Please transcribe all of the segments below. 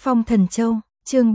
Phong Thần Châu, chương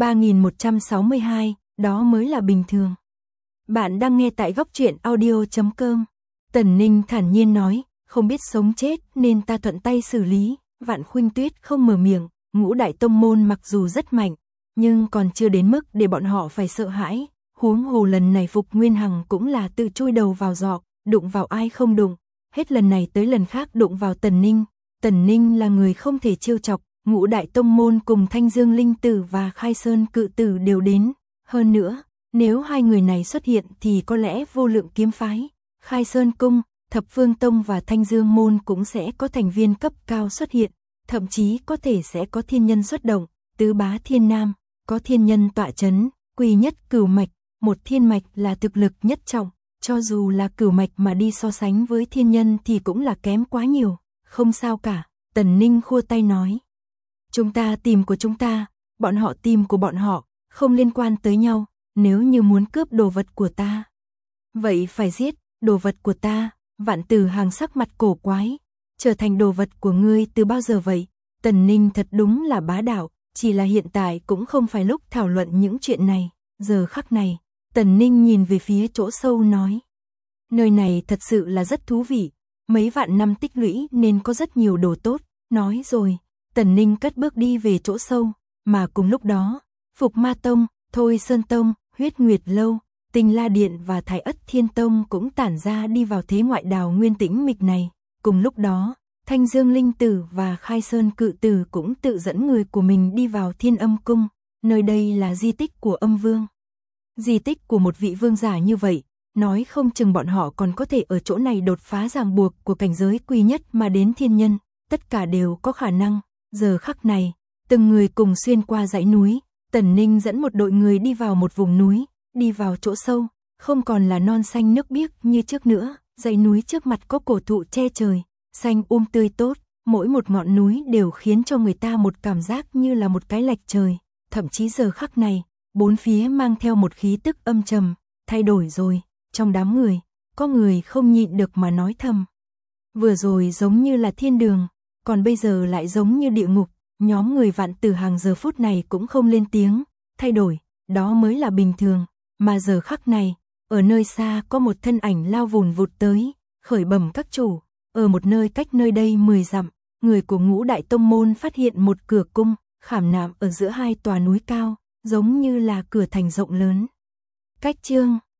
3162, đó mới là bình thường. Bạn đang nghe tại góc truyện audio.com. Tần Ninh thản nhiên nói, không biết sống chết nên ta thuận tay xử lý. Vạn Khuynh Tuyết không mở miệng, Ngũ đại tông môn mặc dù rất mạnh, nhưng còn chưa đến mức để bọn họ phải sợ hãi. Huống hồ lần này Phục Nguyên Hằng cũng là tự chui đầu vào giỏ, đụng vào ai không đụng, hết lần này tới lần khác đụng vào Tần Ninh. Tần Ninh là người không thể trêu chọc. Ngũ đại tông môn cùng Thanh Dương Linh Tử và Khai Sơn Cự Tử đều đến. Hơn nữa, nếu hai người này xuất hiện thì có lẽ Vô Lượng Kiếm Phái, Khai Sơn Cung, Thập Phương Tông và Thanh Dương Môn cũng sẽ có thành viên cấp cao xuất hiện. Thậm chí có thể sẽ có thiên nhân xuất động, tứ bá thiên nam, có thiên nhân tọa chấn, quy nhất cửu mạch. Một thiên mạch là thực lực nhất trọng, cho dù là cửu mạch mà đi so sánh với thiên nhân thì cũng là kém quá nhiều. Không sao cả, Tần Ninh khua tay nói. Chúng ta tìm của chúng ta, bọn họ tìm của bọn họ, không liên quan tới nhau. Nếu như muốn cướp đồ vật của ta, vậy phải giết đồ vật của ta. Vạn Tử Hàng sắc mặt cổ quái, trở thành đồ vật của ngươi từ bao giờ vậy? Tần Ninh thật đúng là bá đạo, chỉ là hiện tại cũng không phải lúc thảo luận những chuyện này. Giờ khắc này, Tần Ninh nhìn về phía chỗ sâu nói, nơi này thật sự là rất thú vị, mấy vạn năm tích lũy nên có rất nhiều đồ tốt. Nói rồi, Tần Ninh cất bước đi về chỗ sâu, mà cùng lúc đó, Phục Ma Tông, Thôi Sơn Tông, Huyết Nguyệt Lâu, Tinh La Điện và Thái Ất Thiên Tông cũng tản ra đi vào thế ngoại đào nguyên tĩnh mịch này. Cùng lúc đó, Thanh Dương Linh Tử và Khai Sơn Cự Tử cũng tự dẫn người của mình đi vào Thiên Âm Cung, nơi đây là di tích của Âm Vương. Di tích của một vị vương giả như vậy, nói không chừng bọn họ còn có thể ở chỗ này đột phá ràng buộc của cảnh giới quy nhất mà đến thiên nhân, tất cả đều có khả năng. Giờ khắc này, từng người cùng xuyên qua dãy núi, Tần Ninh dẫn một đội người đi vào một vùng núi, đi vào chỗ sâu, không còn là non xanh nước biếc như trước nữa, dãy núi trước mặt có cổ thụ che trời, xanh tươi tốt, mỗi một ngọn núi đều khiến cho người ta một cảm giác như là một cái lệch trời, thậm chí giờ khắc này, bốn phía mang theo một khí tức âm trầm, thay đổi rồi, trong đám người, có người không nhịn được mà nói thầm. Vừa rồi giống như là thiên đường, còn bây giờ lại giống như địa ngục. Nhóm người Vạn Tử Hàng giờ phút này cũng không lên tiếng, thay đổi, đó mới là bình thường. Mà giờ khắc này, ở nơi xa có một thân ảnh lao vùn vụt tới, khởi bẩm các chủ, ở một nơi cách nơi đây 10 dặm, người của Ngũ đại tông môn phát hiện một cửa cung, khảm nạm ở giữa hai tòa núi cao, giống như là cửa thành rộng lớn. Cách chương